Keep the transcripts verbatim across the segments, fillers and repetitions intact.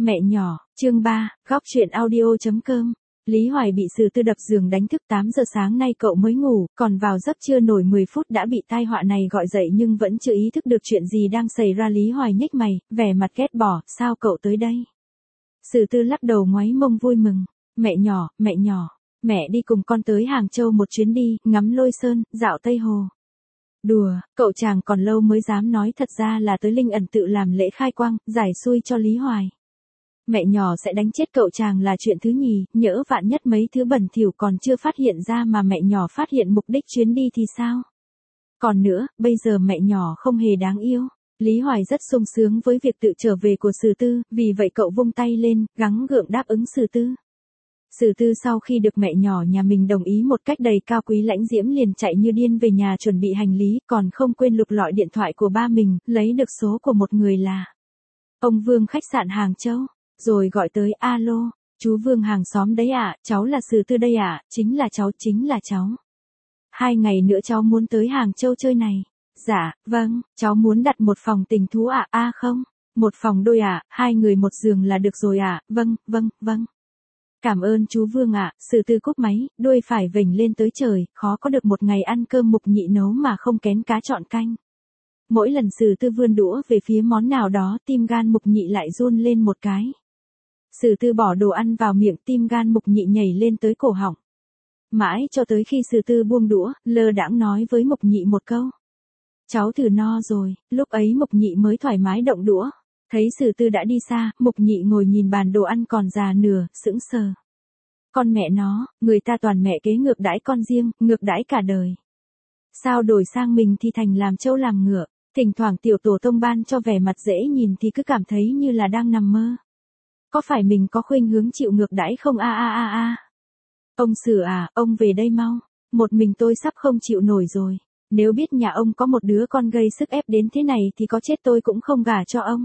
Mẹ nhỏ, chương ba, góc truyện audio.com. Lý Hoài bị Sử Tư đập giường đánh thức tám giờ sáng nay cậu mới ngủ, còn vào giấc chưa nổi mười phút đã bị tai họa này gọi dậy nhưng vẫn chưa ý thức được chuyện gì đang xảy ra. Lý Hoài nhếch mày, vẻ mặt ghét bỏ, sao cậu tới đây? Sử Tư lắc đầu ngoáy mông vui mừng, mẹ nhỏ, mẹ nhỏ, mẹ đi cùng con tới Hàng Châu một chuyến đi, ngắm Lôi Sơn, dạo Tây Hồ. Đùa, cậu chàng còn lâu mới dám nói, thật ra là tới Linh Ẩn tự làm lễ khai quang, giải xui cho Lý Hoài. Mẹ nhỏ sẽ đánh chết cậu chàng là chuyện thứ nhì, nhỡ vạn nhất mấy thứ bẩn thỉu còn chưa phát hiện ra mà mẹ nhỏ phát hiện mục đích chuyến đi thì sao? Còn nữa, bây giờ mẹ nhỏ không hề đáng yêu. Lý Hoài rất sung sướng với việc tự trở về của Sử Tư, vì vậy cậu vung tay lên, gắng gượng đáp ứng Sử Tư. Sử Tư sau khi được mẹ nhỏ nhà mình đồng ý một cách đầy cao quý lãnh diễm liền chạy như điên về nhà chuẩn bị hành lý, còn không quên lục lọi điện thoại của ba mình, lấy được số của một người là ông Vương khách sạn Hàng Châu, rồi gọi tới. Alo, chú Vương hàng xóm đấy ạ, à, cháu là Sử Tư đây ạ, à, chính là cháu, chính là cháu. Hai ngày nữa cháu muốn tới Hàng Châu chơi này. Dạ, vâng, cháu muốn đặt một phòng tình thú ạ, à? À không, một phòng đôi ạ, à, hai người một giường là được rồi ạ, à? Vâng, vâng, vâng. Cảm ơn chú Vương ạ, à. Sử Tư cúp máy, đuôi phải vểnh lên tới trời, khó có được một ngày ăn cơm Mục Nhị nấu mà không kén cá chọn canh. Mỗi lần Sử Tư vươn đũa về phía món nào đó, tim gan Mục Nhị lại run lên một cái. Sử Tư bỏ đồ ăn vào miệng, tim gan Mục Nhị nhảy lên tới cổ họng. Mãi cho tới khi Sử Tư buông đũa, lơ đãng nói với Mục Nhị một câu. Cháu thử no rồi, lúc ấy Mục Nhị mới thoải mái động đũa. Thấy Sử Tư đã đi xa, Mục Nhị ngồi nhìn bàn đồ ăn còn già nửa, sững sờ. Con mẹ nó, người ta toàn mẹ kế ngược đãi con riêng, ngược đãi cả đời. Sao đổi sang mình thì thành làm trâu làm ngựa, thỉnh thoảng tiểu tổ tông ban cho vẻ mặt dễ nhìn thì cứ cảm thấy như là đang nằm mơ. Có phải mình có khuynh hướng chịu ngược đãi không a a a a. Ông Sử à, ông về đây mau, một mình tôi sắp không chịu nổi rồi. Nếu biết nhà ông có một đứa con gây sức ép đến thế này thì có chết tôi cũng không gả cho ông.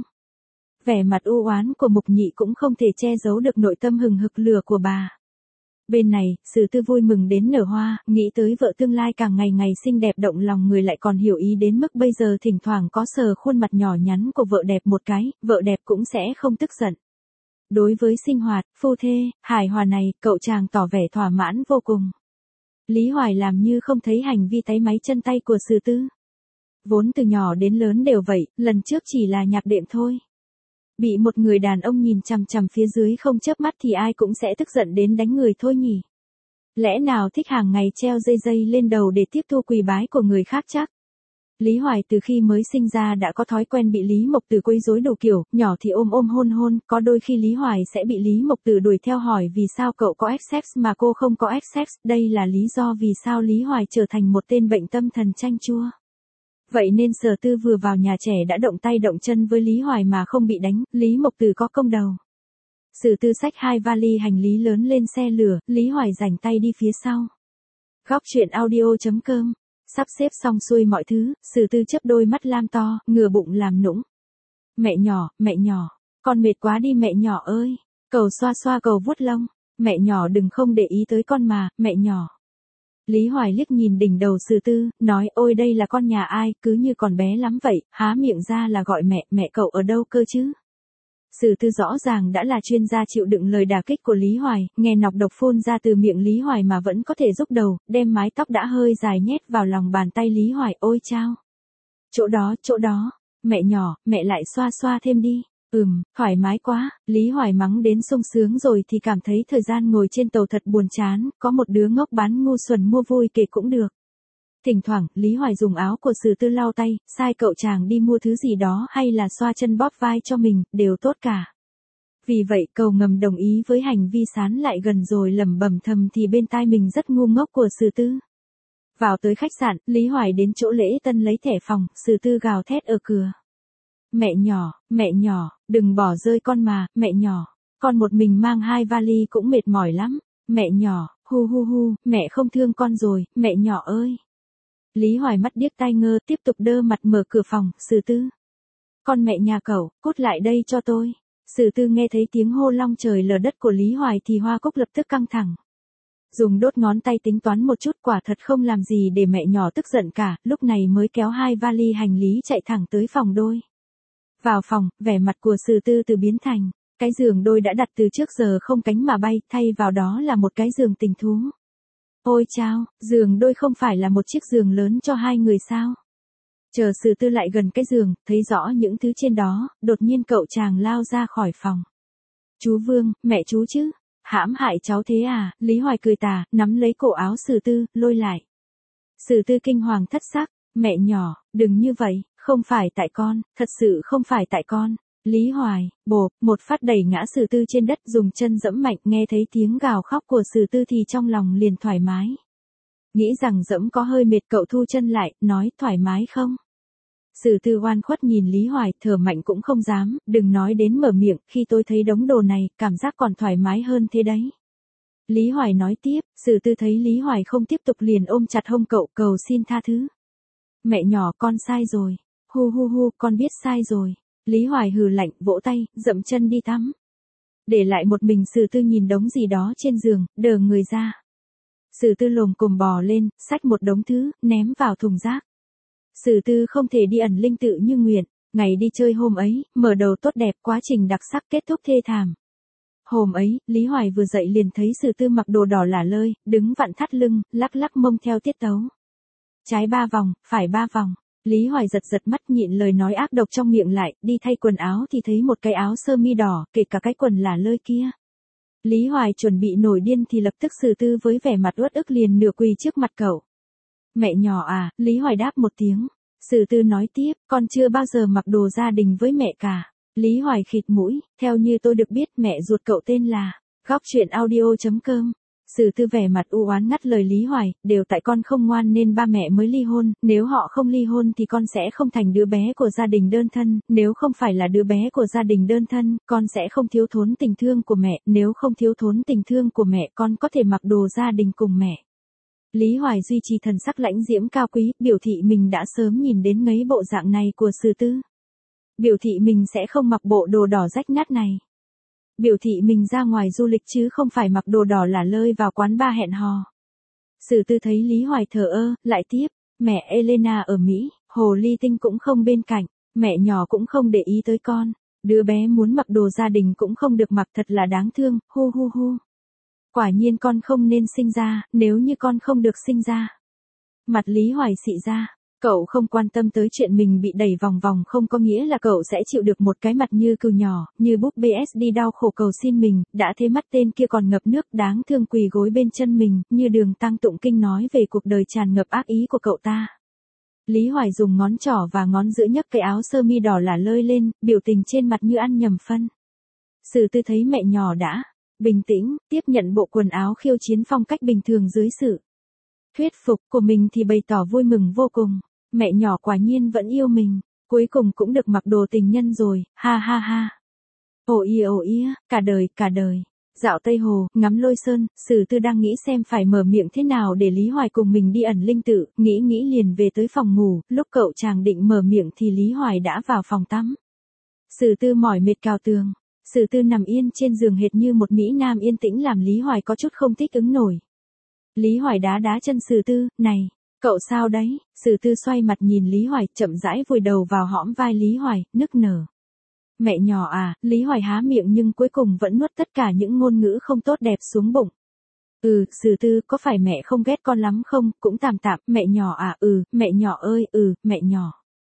Vẻ mặt u oán của Mục Nhị cũng không thể che giấu được nội tâm hừng hực lửa của bà. Bên này, Sử Tư vui mừng đến nở hoa, nghĩ tới vợ tương lai càng ngày ngày xinh đẹp động lòng người, lại còn hiểu ý đến mức bây giờ thỉnh thoảng có sờ khuôn mặt nhỏ nhắn của vợ đẹp một cái, vợ đẹp cũng sẽ không tức giận. Đối với sinh hoạt, phu thê, hài hòa này, cậu chàng tỏ vẻ thỏa mãn vô cùng. Lý Hoài làm như không thấy hành vi táy máy chân tay của Sử Tư. Vốn từ nhỏ đến lớn đều vậy, lần trước chỉ là nhạc đệm thôi. Bị một người đàn ông nhìn chằm chằm phía dưới không chớp mắt thì ai cũng sẽ tức giận đến đánh người thôi nhỉ. Lẽ nào thích hàng ngày treo dây dây lên đầu để tiếp thu quỳ bái của người khác chắc? Lý Hoài từ khi mới sinh ra đã có thói quen bị Lý Mộc Tử quấy rối đủ kiểu, nhỏ thì ôm ôm hôn hôn, có đôi khi Lý Hoài sẽ bị Lý Mộc Tử đuổi theo hỏi vì sao cậu có ích-sex mà cô không có ích-sex, đây là lý do vì sao Lý Hoài trở thành một tên bệnh tâm thần chanh chua. Vậy nên Sở Tư vừa vào nhà trẻ đã động tay động chân với Lý Hoài mà không bị đánh, Lý Mộc Tử có công đầu. Sử Tư xách hai vali hành lý lớn lên xe lửa, Lý Hoài rảnh tay đi phía sau. Góc truyện audio.com. Sắp xếp xong xuôi mọi thứ, Sử Tư chớp đôi mắt lam to, ngửa bụng làm nũng. Mẹ nhỏ, mẹ nhỏ, con mệt quá đi mẹ nhỏ ơi. Cầu xoa xoa cầu vuốt lông, mẹ nhỏ đừng không để ý tới con mà, mẹ nhỏ. Lý Hoài liếc nhìn đỉnh đầu Sử Tư, nói ôi đây là con nhà ai, cứ như còn bé lắm vậy, há miệng ra là gọi mẹ, mẹ cậu ở đâu cơ chứ? Sử Tư rõ ràng đã là chuyên gia chịu đựng lời đả kích của Lý Hoài, nghe nọc độc phun ra từ miệng Lý Hoài mà vẫn có thể rúc đầu, đem mái tóc đã hơi dài nhét vào lòng bàn tay Lý Hoài, ôi chao. Chỗ đó, chỗ đó, mẹ nhỏ, mẹ lại xoa xoa thêm đi. Ừm, thoải mái quá, Lý Hoài mắng đến sung sướng rồi thì cảm thấy thời gian ngồi trên tàu thật buồn chán, có một đứa ngốc bán ngu xuẩn mua vui kể cũng được. Thỉnh thoảng, Lý Hoài dùng áo của Sử Tư lau tay, sai cậu chàng đi mua thứ gì đó hay là xoa chân bóp vai cho mình, đều tốt cả. Vì vậy, cậu ngầm đồng ý với hành vi sán lại gần rồi lẩm bẩm thầm thì bên tai mình rất ngu ngốc của Sử Tư. Vào tới khách sạn, Lý Hoài đến chỗ lễ tân lấy thẻ phòng, Sử Tư gào thét ở cửa. Mẹ nhỏ, mẹ nhỏ, đừng bỏ rơi con mà, mẹ nhỏ. Con một mình mang hai vali cũng mệt mỏi lắm. Mẹ nhỏ, hu hu hu, mẹ không thương con rồi, mẹ nhỏ ơi. Lý Hoài mắt điếc tai ngơ tiếp tục đơ mặt mở cửa phòng, Sử Tư. Con mẹ nhà cậu, cút lại đây cho tôi. Sử Tư nghe thấy tiếng hô long trời lở đất của Lý Hoài thì hoa cúc lập tức căng thẳng. Dùng đốt ngón tay tính toán một chút quả thật không làm gì để mẹ nhỏ tức giận cả, lúc này mới kéo hai vali hành lý chạy thẳng tới phòng đôi. Vào phòng, vẻ mặt của Sử Tư từ biến thành Cái giường đôi đã đặt từ trước giờ không cánh mà bay, thay vào đó là một cái giường tình thú. Ôi chao, giường đôi không phải là một chiếc giường lớn cho hai người sao? Chờ Sử Tư lại gần cái giường, thấy rõ những thứ trên đó, đột nhiên cậu chàng lao ra khỏi phòng. Chú Vương, mẹ chú chứ? Hãm hại cháu thế à? Lý Hoài cười tà, nắm lấy cổ áo Sử Tư, lôi lại. Sử Tư kinh hoàng thất sắc, mẹ nhỏ, đừng như vậy, không phải tại con, thật sự không phải tại con. Lý Hoài, bộp, một phát đẩy ngã Sử Tư trên đất, dùng chân dẫm mạnh, nghe thấy tiếng gào khóc của Sử Tư thì trong lòng liền thoải mái. Nghĩ rằng dẫm có hơi mệt, cậu thu chân lại, nói thoải mái không? Sử Tư oan khuất nhìn Lý Hoài, thở mạnh cũng không dám, đừng nói đến mở miệng, khi tôi thấy đống đồ này, cảm giác còn thoải mái hơn thế đấy. Lý Hoài nói tiếp, Sử Tư thấy Lý Hoài không tiếp tục liền ôm chặt hông cậu, cầu xin tha thứ. Mẹ nhỏ, con sai rồi. Hu hu hu, con biết sai rồi. Lý Hoài hừ lạnh, vỗ tay, dậm chân đi tắm. Để lại một mình Sử Tư nhìn đống gì đó trên giường, đờ người ra. Sử Tư lồm cồm bò lên, xách một đống thứ, ném vào thùng rác. Sử Tư không thể đi ẩn linh tự như nguyện, ngày đi chơi hôm ấy, mở đầu tốt đẹp, quá trình đặc sắc kết thúc thê thảm. Hôm ấy, Lý Hoài vừa dậy liền thấy Sử Tư mặc đồ đỏ lả lơi, đứng vặn thắt lưng, lắc lắc mông theo tiết tấu. Trái ba vòng, phải ba vòng. Lý Hoài giật giật mắt nhịn lời nói ác độc trong miệng lại, đi thay quần áo thì thấy một cái áo sơ mi đỏ, kể cả cái quần lả lơi kia. Lý Hoài chuẩn bị nổi điên thì lập tức Sử Tư với vẻ mặt uất ức liền nửa quỳ trước mặt cậu. Mẹ nhỏ à, Lý Hoài đáp một tiếng. Sử Tư nói tiếp, con chưa bao giờ mặc đồ gia đình với mẹ cả. Lý Hoài khịt mũi, theo như tôi được biết mẹ ruột cậu tên là, góc truyện audio chấm com. Sử Tư vẻ mặt u oán ngắt lời Lý Hoài, đều tại con không ngoan nên ba mẹ mới ly hôn, nếu họ không ly hôn thì con sẽ không thành đứa bé của gia đình đơn thân, nếu không phải là đứa bé của gia đình đơn thân, con sẽ không thiếu thốn tình thương của mẹ, nếu không thiếu thốn tình thương của mẹ con có thể mặc đồ gia đình cùng mẹ. Lý Hoài duy trì thần sắc lãnh diễm cao quý, biểu thị mình đã sớm nhìn đến ngấy bộ dạng này của Sử Tư. Biểu thị mình sẽ không mặc bộ đồ đỏ rách nát này. Biểu thị mình ra ngoài du lịch chứ không phải mặc đồ đỏ lả lơi vào quán bar hẹn hò. Sử Tư thấy Lý Hoài thờ ơ, lại tiếp, mẹ Elena ở Mỹ, hồ ly tinh cũng không bên cạnh, mẹ nhỏ cũng không để ý tới con, đứa bé muốn mặc đồ gia đình cũng không được mặc, thật là đáng thương, hu hu hu. Quả nhiên con không nên sinh ra, nếu như con không được sinh ra. Mặt Lý Hoài xị ra. Cậu không quan tâm tới chuyện mình bị đẩy vòng vòng không có nghĩa là cậu sẽ chịu được một cái mặt như cừu nhỏ, như búp bê ét đi đau khổ cầu xin mình, đã thế mắt tên kia còn ngập nước đáng thương quỳ gối bên chân mình, như Đường Tăng tụng kinh nói về cuộc đời tràn ngập ác ý của cậu ta. Lý Hoài dùng ngón trỏ và ngón giữa nhấc cái áo sơ mi đỏ lả lơi lên, biểu tình trên mặt như ăn nhầm phân. Sử Tư thấy mẹ nhỏ đã bình tĩnh, tiếp nhận bộ quần áo khiêu chiến phong cách bình thường dưới sự thuyết phục của mình thì bày tỏ vui mừng vô cùng. Mẹ nhỏ quả nhiên vẫn yêu mình, cuối cùng cũng được mặc đồ tình nhân rồi, ha ha ha. Ồ ia ồ ia, cả đời, cả đời. Dạo Tây Hồ, ngắm Lôi Sơn, Sử Tư đang nghĩ xem phải mở miệng thế nào để Lý Hoài cùng mình đi ẩn linh tự, nghĩ nghĩ liền về tới phòng ngủ, lúc cậu chàng định mở miệng thì Lý Hoài đã vào phòng tắm. Sử Tư mỏi mệt cào tường, Sử Tư nằm yên trên giường hệt như một mỹ nam yên tĩnh làm Lý Hoài có chút không thích ứng nổi. Lý Hoài đá đá chân Sử Tư, này. Cậu sao đấy? Sử Tư xoay mặt nhìn Lý Hoài, chậm rãi vùi đầu vào hõm vai Lý Hoài, nức nở. Mẹ nhỏ à, Lý Hoài há miệng nhưng cuối cùng vẫn nuốt tất cả những ngôn ngữ không tốt đẹp xuống bụng. Ừ, Sử Tư, có phải mẹ không ghét con lắm không, cũng tạm tạm, mẹ nhỏ à, ừ, mẹ nhỏ ơi, ừ, mẹ nhỏ.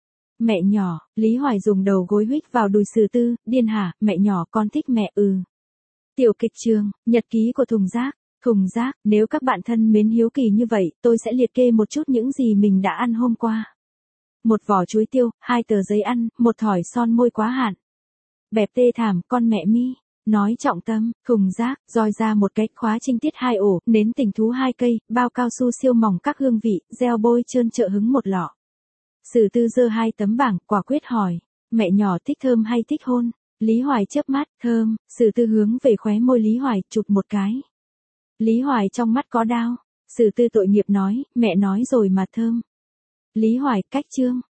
Mẹ nhỏ, Lý Hoài dùng đầu gối huých vào đùi Sử Tư, điên hả, mẹ nhỏ con thích mẹ, ừ. Tiểu kịch trường, nhật ký của thùng rác. Thùng rác, nếu các bạn thân mến hiếu kỳ như vậy, tôi sẽ liệt kê một chút những gì mình đã ăn hôm qua. Một vỏ chuối tiêu, hai tờ giấy ăn, một thỏi son môi quá hạn. Bẹp tê thảm, con mẹ mi. Nói trọng tâm, thùng rác, roi ra một cái, khóa trinh tiết hai ổ, nến tình thú hai cây, bao cao su siêu mỏng các hương vị, gel bôi trơn trợ hứng một lọ. Sử Tư giơ hai tấm bảng, quả quyết hỏi, mẹ nhỏ thích thơm hay thích hôn? Lý Hoài chớp mắt, thơm, Sử Tư hướng về khóe môi Lý Hoài, chụp một cái. Lý Hoài trong mắt có đao. Sử Tư tội nghiệp nói, mẹ nói rồi mà thơm. Lý Hoài, cách chương.